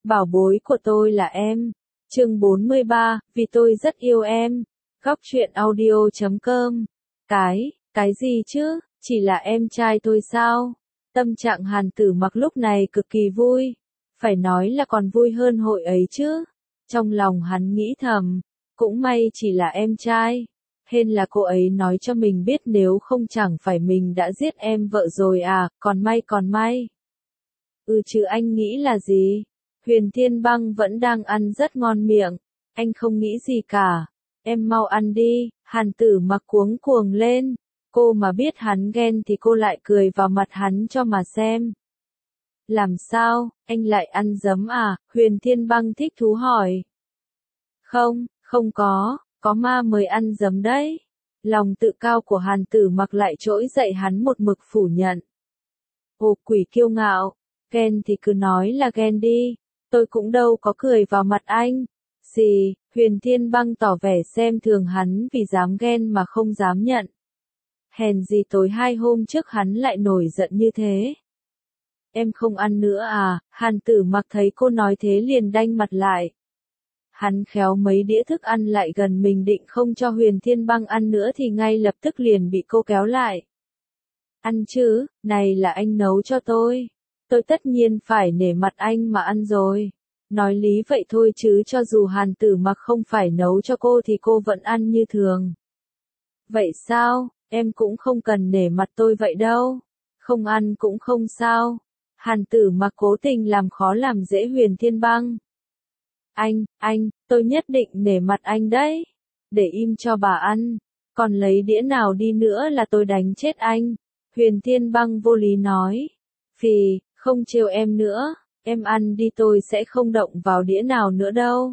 Bảo bối của tôi là em. Chương 43, vì tôi rất yêu em. Góc truyện audio.com. Cái gì chứ, chỉ là em trai tôi sao? Tâm trạng Hàn Tử Mặc lúc này cực kỳ vui. Phải nói là còn vui hơn hội ấy chứ. Trong lòng hắn nghĩ thầm, cũng may chỉ là em trai. Hên là cô ấy nói cho mình biết, nếu không chẳng phải mình đã giết em vợ rồi à, còn may. Chứ anh nghĩ là gì? Huyền Thiên Băng vẫn đang ăn rất ngon miệng. Anh không nghĩ gì cả. Em mau ăn đi. Hàn Tử Mặc cuống cuồng lên. Cô mà biết hắn ghen thì cô lại cười vào mặt hắn cho mà xem. Làm sao, anh lại ăn giấm à? Huyền Thiên Băng thích thú hỏi. Không có ma mới ăn giấm đấy. Lòng tự cao của Hàn Tử Mặc lại trỗi dậy, hắn một mực phủ nhận. Ồ, quỷ kiêu ngạo, ghen thì cứ nói là ghen đi, tôi cũng đâu có cười vào mặt anh. Gì? Huyền Thiên Băng tỏ vẻ xem thường hắn vì dám ghen mà không dám nhận. Hèn gì tối 2 hôm trước hắn lại nổi giận như thế. Em không ăn nữa à? Hàn Tử Mặc thấy cô nói thế liền đanh mặt lại. Hắn khéo mấy đĩa thức ăn lại gần mình định không cho Huyền Thiên Băng ăn nữa thì ngay lập tức liền bị cô kéo lại. Ăn chứ, này là anh nấu cho tôi. Tôi tất nhiên phải nể mặt anh mà ăn rồi. Nói lý vậy thôi chứ cho dù Hàn Tử Mặc không phải nấu cho cô thì cô vẫn ăn như thường. Vậy sao, em cũng không cần nể mặt tôi vậy đâu. Không ăn cũng không sao. Hàn Tử Mặc cố tình làm khó làm dễ Huyền Thiên Băng. Anh, tôi nhất định nể mặt anh đấy. Để im cho bà ăn. Còn lấy đĩa nào đi nữa là tôi đánh chết anh. Huyền Thiên Băng vô lý nói. Phì, không trêu em nữa. Em ăn đi, tôi sẽ không động vào đĩa nào nữa đâu.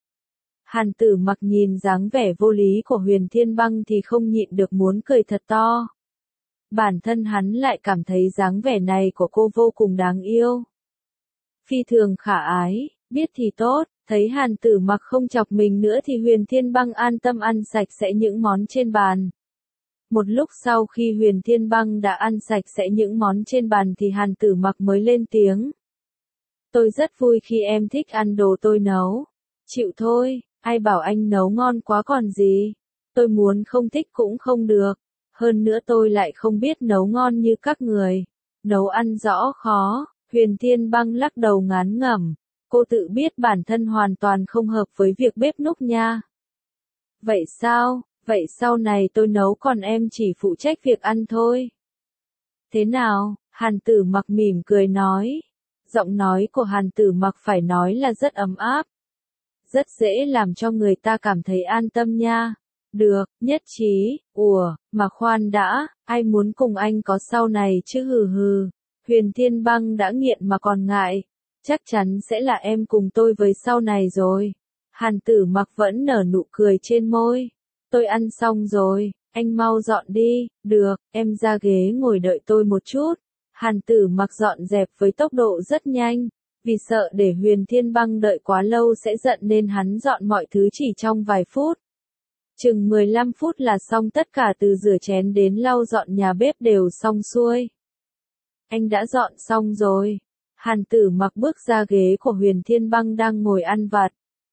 Hàn Tử Mặc nhìn dáng vẻ vô lý của Huyền Thiên Băng thì không nhịn được muốn cười thật to. Bản thân hắn lại cảm thấy dáng vẻ này của cô vô cùng đáng yêu. Phi thường khả ái, biết thì tốt. Thấy Hàn Tử Mặc không chọc mình nữa thì Huyền Thiên Băng an tâm ăn sạch sẽ những món trên bàn. Một lúc sau khi Huyền Thiên Băng đã ăn sạch sẽ những món trên bàn thì Hàn Tử Mặc mới lên tiếng. Tôi rất vui khi em thích ăn đồ tôi nấu. Chịu thôi, ai bảo anh nấu ngon quá còn gì. Tôi muốn không thích cũng không được. Hơn nữa tôi lại không biết nấu ngon như các người. Nấu ăn rõ khó. Huyền Thiên Băng lắc đầu ngán ngẩm. Cô tự biết bản thân hoàn toàn không hợp với việc bếp núc nha. Vậy sao? Vậy sau này tôi nấu còn em chỉ phụ trách việc ăn thôi. Thế nào? Hàn Tử Mặc mỉm cười nói. Giọng nói của Hàn Tử Mặc phải nói là rất ấm áp. Rất dễ làm cho người ta cảm thấy an tâm nha. Được, nhất trí. Mà khoan đã, ai muốn cùng anh có sau này chứ hừ. Huyền Thiên Băng đã nghiện mà còn ngại. Chắc chắn sẽ là em cùng tôi với sau này rồi. Hàn Tử Mặc vẫn nở nụ cười trên môi. Tôi ăn xong rồi, anh mau dọn đi. Được, em ra ghế ngồi đợi tôi một chút. Hàn Tử Mặc dọn dẹp với tốc độ rất nhanh. Vì sợ để Huyền Thiên Băng đợi quá lâu sẽ giận nên hắn dọn mọi thứ chỉ trong vài phút. Chừng 15 phút là xong, tất cả từ rửa chén đến lau dọn nhà bếp đều xong xuôi. Anh đã dọn xong rồi. Hàn Tử Mặc bước ra ghế của Huyền Thiên Băng đang ngồi ăn vặt.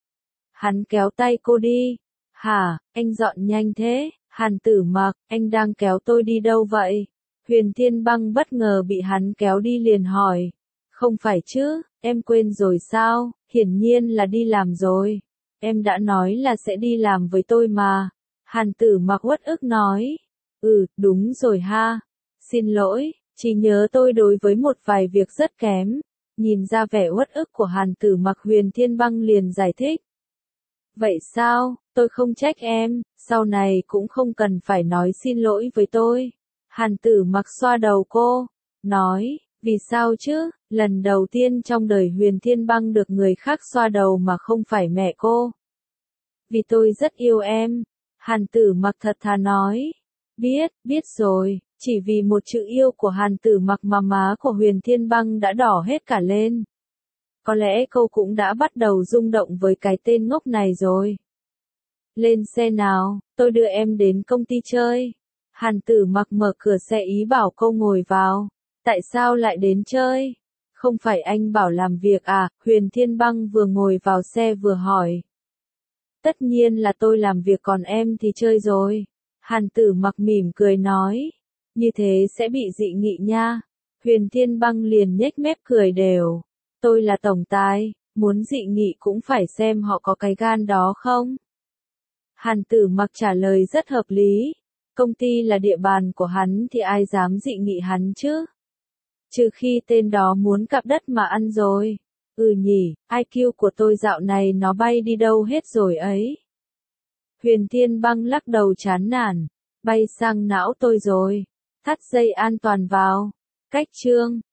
Hắn kéo tay cô đi. Hả, anh dọn nhanh thế? Hàn Tử Mặc, anh đang kéo tôi đi đâu vậy? Huyền Thiên Băng bất ngờ bị hắn kéo đi liền hỏi. Không phải chứ, em quên rồi sao? Hiển nhiên là đi làm rồi. Em đã nói là sẽ đi làm với tôi mà. Hàn Tử Mặc uất ức nói. Đúng rồi ha. Xin lỗi, chỉ nhớ tôi đối với một vài việc rất kém. Nhìn ra vẻ uất ức của Hàn Tử Mặc, Huyền Thiên Băng liền giải thích. Vậy sao, tôi không trách em, sau này cũng không cần phải nói xin lỗi với tôi. Hàn Tử Mặc xoa đầu cô, nói, vì sao chứ, lần đầu tiên trong đời Huyền Thiên Băng được người khác xoa đầu mà không phải mẹ cô. Vì tôi rất yêu em. Hàn Tử Mặc thật thà nói. Biết rồi, chỉ vì một chữ yêu của Hàn Tử Mặc mà má của Huyền Thiên Băng đã đỏ hết cả lên. Có lẽ cô cũng đã bắt đầu rung động với cái tên ngốc này rồi. Lên xe nào, tôi đưa em đến công ty chơi. Hàn Tử Mặc mở cửa xe ý bảo cô ngồi vào. Tại sao lại đến chơi? Không phải anh bảo làm việc à? Huyền Thiên Băng vừa ngồi vào xe vừa hỏi. Tất nhiên là tôi làm việc còn em thì chơi rồi. Hàn Tử Mặc mỉm cười nói. Như thế sẽ bị dị nghị nha. Huyền Thiên Băng liền nhếch mép cười đều. Tôi là tổng tài, muốn dị nghị cũng phải xem họ có cái gan đó không? Hàn Tử Mặc trả lời rất hợp lý. Công ty là địa bàn của hắn thì ai dám dị nghị hắn chứ? Trừ khi tên đó muốn cặp đất mà ăn rồi. Ừ nhỉ, IQ của tôi dạo này nó bay đi đâu hết rồi ấy. Huyền Thiên Băng lắc đầu chán nản. Bay sang não tôi rồi. Thắt dây an toàn vào. Cách chương.